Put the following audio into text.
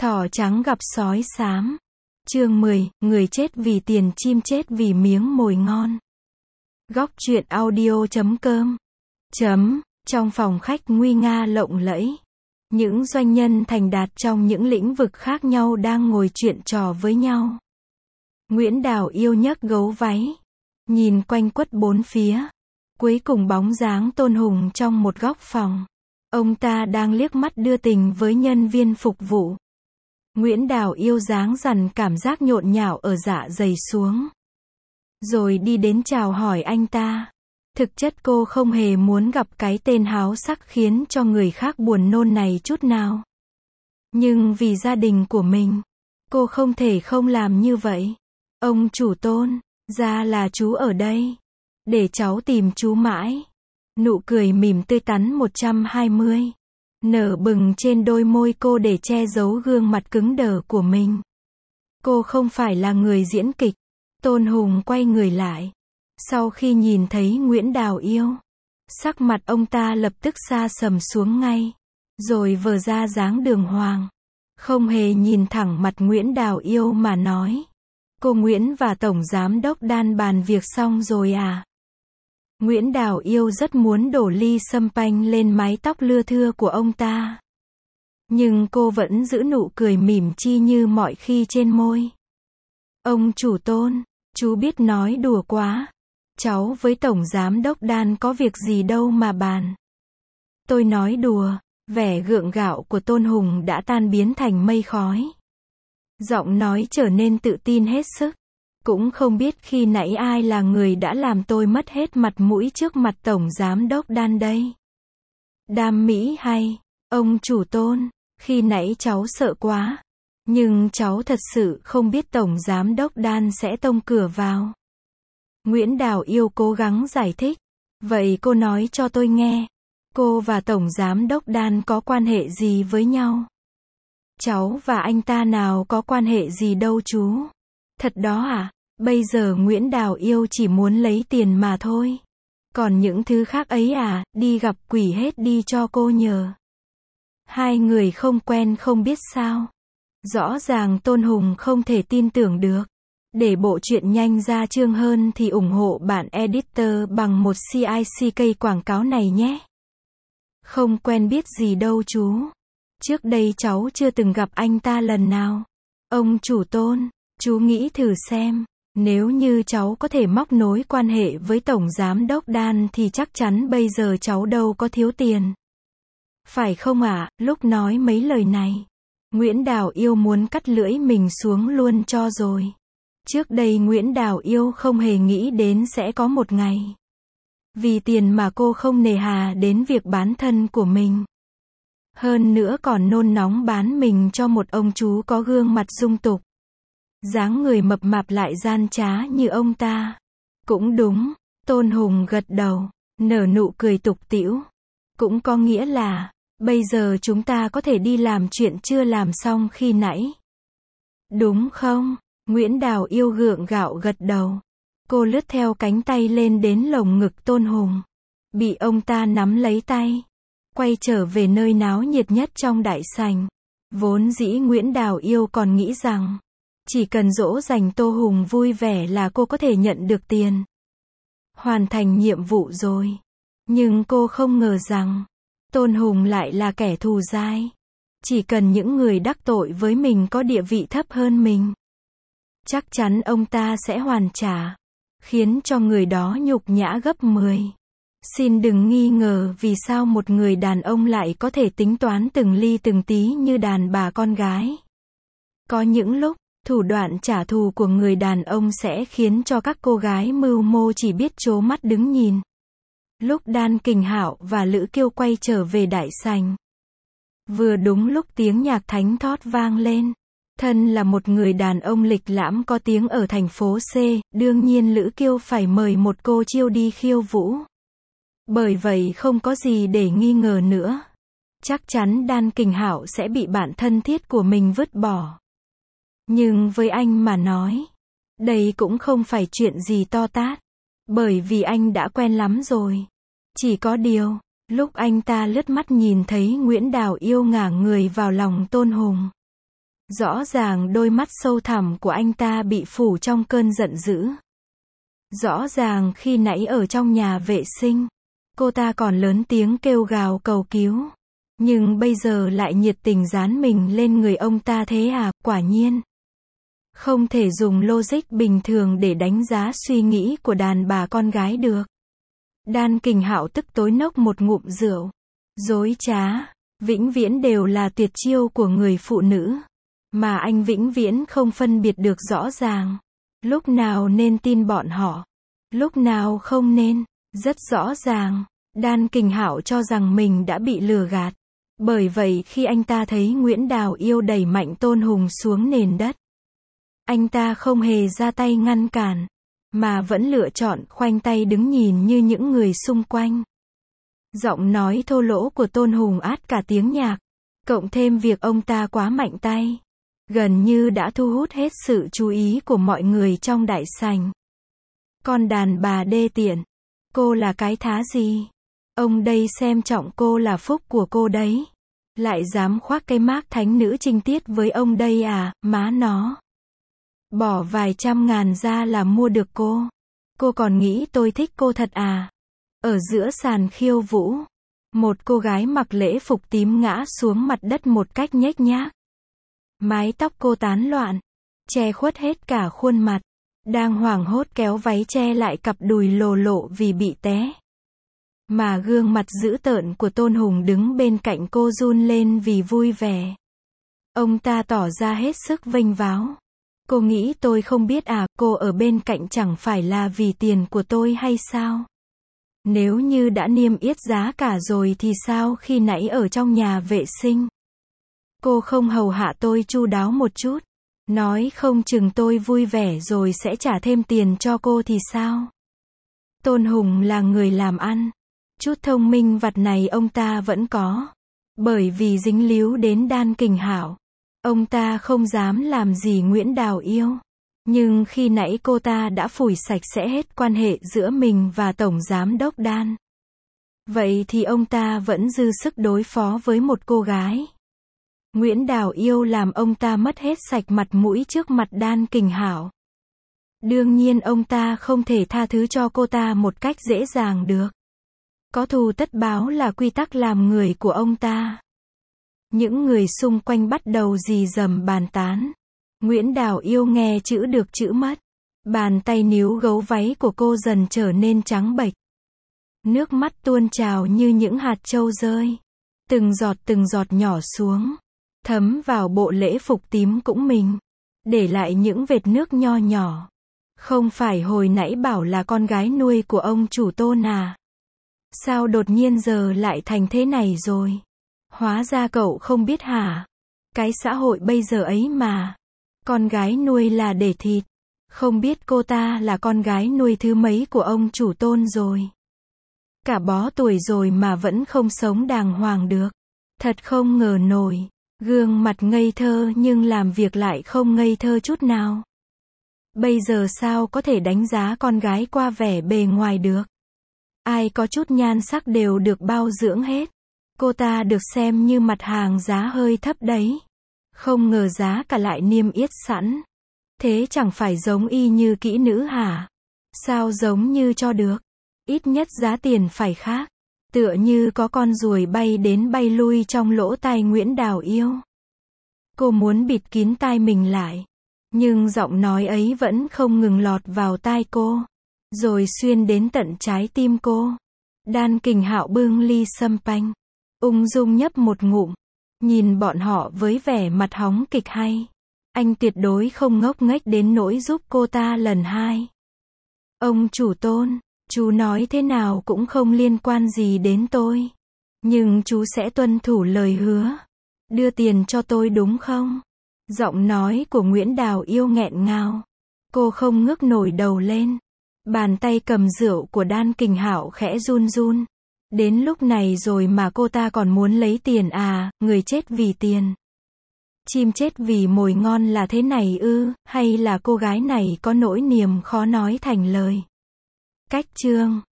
Thỏ trắng gặp sói xám. Chương 10, người chết vì tiền, chim chết vì miếng mồi ngon. Góc truyện audio.com. Trong phòng khách nguy nga lộng lẫy, những doanh nhân thành đạt trong những lĩnh vực khác nhau đang ngồi chuyện trò với nhau. Nguyễn Đào Yêu nhấc gấu váy, nhìn quanh quất bốn phía. Cuối cùng bóng dáng Tôn Hùng trong một góc phòng. Ông ta đang liếc mắt đưa tình với nhân viên phục vụ. Nguyễn Đào Yêu dáng dằn cảm giác nhộn nhạo ở dạ dày xuống, rồi đi đến chào hỏi anh ta. Thực chất cô không hề muốn gặp cái tên háo sắc khiến cho người khác buồn nôn này chút nào. Nhưng vì gia đình của mình, cô không thể không làm như vậy. Ông chủ Tôn, ra là chú ở đây. Để cháu tìm chú mãi. Nụ cười mỉm tươi tắn 120. Nở bừng trên đôi môi cô để che giấu gương mặt cứng đờ của mình. Cô không phải là người diễn kịch. Tôn Hùng quay người lại. Sau khi nhìn thấy Nguyễn Đào Yêu, sắc mặt ông ta lập tức sa sầm xuống ngay. Rồi vờ ra dáng đường hoàng. Không hề nhìn thẳng mặt Nguyễn Đào Yêu mà nói. Cô Nguyễn và Tổng Giám đốc Đan bàn việc xong rồi à? Nguyễn Đào Yêu rất muốn đổ ly sâm panh lên mái tóc lưa thưa của ông ta. Nhưng cô vẫn giữ nụ cười mỉm chi như mọi khi trên môi. Ông chủ Tôn, chú biết nói đùa quá. Cháu với Tổng Giám đốc Đan có việc gì đâu mà bàn. Tôi nói đùa. Vẻ gượng gạo của Tôn Hùng đã tan biến thành mây khói. Giọng nói trở nên tự tin hết sức. Cũng không biết khi nãy ai là người đã làm tôi mất hết mặt mũi trước mặt Tổng Giám đốc Đan đây. Đam mỹ hay, ông chủ Tôn, khi nãy cháu sợ quá. Nhưng cháu thật sự không biết Tổng Giám đốc Đan sẽ tông cửa vào. Nguyễn Đào Yêu cố gắng giải thích. Vậy cô nói cho tôi nghe. Cô và Tổng Giám đốc Đan có quan hệ gì với nhau? Cháu và anh ta nào có quan hệ gì đâu chú. Thật đó à? Bây giờ Nguyễn Đào Yêu chỉ muốn lấy tiền mà thôi. Còn những thứ khác ấy à, đi gặp quỷ hết đi cho cô nhờ. Hai người không quen không biết sao. Rõ ràng Tôn Hùng không thể tin tưởng được. Để bộ truyện nhanh ra chương hơn thì ủng hộ bạn editor bằng một CICK quảng cáo này nhé. Không quen biết gì đâu chú. Trước đây cháu chưa từng gặp anh ta lần nào. Ông chủ Tôn, chú nghĩ thử xem. Nếu như cháu có thể móc nối quan hệ với Tổng Giám đốc Đan thì chắc chắn bây giờ cháu đâu có thiếu tiền. Phải không ạ? Lúc nói mấy lời này, Nguyễn Đào Yêu muốn cắt lưỡi mình xuống luôn cho rồi. Trước đây Nguyễn Đào Yêu không hề nghĩ đến sẽ có một ngày. Vì tiền mà cô không nề hà đến việc bán thân của mình. Hơn nữa còn nôn nóng bán mình cho một ông chú có gương mặt dung tục. Dáng người mập mạp lại gian trá như ông ta. Cũng đúng, Tôn Hùng gật đầu, nở nụ cười tục tĩu. Cũng có nghĩa là, bây giờ chúng ta có thể đi làm chuyện chưa làm xong khi nãy. Đúng không? Nguyễn Đào Yêu gượng gạo gật đầu. Cô lướt theo cánh tay lên đến lồng ngực Tôn Hùng. Bị ông ta nắm lấy tay. Quay trở về nơi náo nhiệt nhất trong đại sảnh. Vốn dĩ Nguyễn Đào Yêu còn nghĩ rằng, chỉ cần dỗ dành Tô Hùng vui vẻ là cô có thể nhận được tiền. Hoàn thành nhiệm vụ rồi. Nhưng cô không ngờ rằng, Tôn Hùng lại là kẻ thù dai. Chỉ cần những người đắc tội với mình có địa vị thấp hơn mình, chắc chắn ông ta sẽ hoàn trả. Khiến cho người đó nhục nhã gấp 10. Xin đừng nghi ngờ vì sao một người đàn ông lại có thể tính toán từng ly từng tí như đàn bà con gái. Có những lúc, thủ đoạn trả thù của người đàn ông sẽ khiến cho các cô gái mưu mô chỉ biết trố mắt đứng nhìn. Lúc Đan Kình Hạo và Lữ Kiêu quay trở về đại sảnh, vừa đúng lúc tiếng nhạc thánh thót vang lên. Thân là một người đàn ông lịch lãm có tiếng ở thành phố C, đương nhiên Lữ Kiêu phải mời một cô chiêu đi khiêu vũ. Bởi vậy không có gì để nghi ngờ nữa. Chắc chắn Đan Kình Hạo sẽ bị bạn thân thiết của mình vứt bỏ. Nhưng với anh mà nói, đây cũng không phải chuyện gì to tát. Bởi vì anh đã quen lắm rồi. Chỉ có điều, lúc anh ta lướt mắt nhìn thấy Nguyễn Đào Yêu ngả người vào lòng Tôn Hùng, Rõ ràng đôi mắt sâu thẳm của anh ta bị phủ trong cơn giận dữ. Rõ ràng khi nãy ở trong nhà vệ sinh, cô ta còn lớn tiếng kêu gào cầu cứu. Nhưng bây giờ lại nhiệt tình dán mình lên người ông ta thế à, quả nhiên. Không thể dùng logic bình thường để đánh giá suy nghĩ của đàn bà con gái được. Đan Kình Hạo tức tối nốc một ngụm rượu. Dối trá, vĩnh viễn đều là tuyệt chiêu của người phụ nữ. Mà anh vĩnh viễn không phân biệt được rõ ràng. Lúc nào nên tin bọn họ, lúc nào không nên. Rất rõ ràng, Đan Kình Hạo cho rằng mình đã bị lừa gạt. Bởi vậy khi anh ta thấy Nguyễn Đào Yêu đẩy mạnh Tôn Hùng xuống nền đất, anh ta không hề ra tay ngăn cản, mà vẫn lựa chọn khoanh tay đứng nhìn như những người xung quanh. Giọng nói thô lỗ của Tôn Hùng át cả tiếng nhạc, cộng thêm việc ông ta quá mạnh tay, gần như đã thu hút hết sự chú ý của mọi người trong đại sảnh. Con đàn bà đê tiện, cô là cái thá gì? Ông đây xem trọng cô là phúc của cô đấy. Lại dám khoác cái mác thánh nữ trinh tiết với ông đây à, má nó. Bỏ vài trăm ngàn ra là mua được cô. Cô còn nghĩ tôi thích cô thật à? Ở giữa sàn khiêu vũ, một cô gái mặc lễ phục tím ngã xuống mặt đất một cách nhếch nhác. Mái tóc cô tán loạn, che khuất hết cả khuôn mặt. Đang hoảng hốt kéo váy che lại cặp đùi lồ lộ vì bị té. Mà gương mặt dữ tợn của Tôn Hùng đứng bên cạnh cô run lên vì vui vẻ. Ông ta tỏ ra hết sức vênh váo. Cô nghĩ tôi không biết à, cô ở bên cạnh chẳng phải là vì tiền của tôi hay sao? Nếu như đã niêm yết giá cả rồi thì sao khi nãy ở trong nhà vệ sinh? Cô không hầu hạ tôi chu đáo một chút. Nói không chừng tôi vui vẻ rồi sẽ trả thêm tiền cho cô thì sao? Tôn Hùng là người làm ăn. Chút thông minh vặt này ông ta vẫn có. Bởi vì dính líu đến Đan Kình Hạo, ông ta không dám làm gì Nguyễn Đào Yêu. Nhưng khi nãy cô ta đã phủi sạch sẽ hết quan hệ giữa mình và Tổng Giám đốc Đan. Vậy thì ông ta vẫn dư sức đối phó với một cô gái. Nguyễn Đào Yêu làm ông ta mất hết sạch mặt mũi trước mặt Đan Kình Hạo. Đương nhiên ông ta không thể tha thứ cho cô ta một cách dễ dàng được. Có thù tất báo là quy tắc làm người của ông ta. Những người xung quanh bắt đầu rì rầm bàn tán. Nguyễn Đào Yêu nghe chữ được chữ mất. Bàn tay níu gấu váy của cô dần trở nên trắng bệch. Nước mắt tuôn trào như những hạt châu rơi. Từng giọt nhỏ xuống. Thấm vào bộ lễ phục tím cũng mình. Để lại những vệt nước nho nhỏ. Không phải hồi nãy bảo là con gái nuôi của ông chủ Tôn à? Sao đột nhiên giờ lại thành thế này rồi? Hóa ra cậu không biết hả? Cái xã hội bây giờ ấy mà. Con gái nuôi là để thịt. Không biết cô ta là con gái nuôi thứ mấy của ông chủ Tôn rồi. Cả bó tuổi rồi mà vẫn không sống đàng hoàng được. Thật không ngờ nổi. Gương mặt ngây thơ nhưng làm việc lại không ngây thơ chút nào. Bây giờ sao có thể đánh giá con gái qua vẻ bề ngoài được? Ai có chút nhan sắc đều được bao dưỡng hết. Cô ta được xem như mặt hàng giá hơi thấp đấy. Không ngờ giá cả lại niêm yết sẵn. Thế chẳng phải giống y như kỹ nữ hả? Sao giống như cho được? Ít nhất giá tiền phải khác. Tựa như có con ruồi bay đến bay lui trong lỗ tai Nguyễn Đào Yêu. Cô muốn bịt kín tai mình lại. Nhưng giọng nói ấy vẫn không ngừng lọt vào tai cô. Rồi xuyên đến tận trái tim cô. Đan Kình Hạo bưng ly sâm panh. Ung dung nhấp một ngụm. Nhìn bọn họ với vẻ mặt hóng kịch hay. Anh tuyệt đối không ngốc nghếch đến nỗi giúp cô ta lần hai. Ông chủ Tôn, chú nói thế nào cũng không liên quan gì đến tôi. Nhưng chú sẽ tuân thủ lời hứa. Đưa tiền cho tôi đúng không? Giọng nói của Nguyễn Đào Yêu nghẹn ngào. Cô không ngước nổi đầu lên. Bàn tay cầm rượu của Đan Kình Hạo khẽ run run. Đến lúc này rồi mà cô ta còn muốn lấy tiền à, người chết vì tiền. Chim chết vì mồi ngon là thế này ư, hay là cô gái này có nỗi niềm khó nói thành lời. Cách chương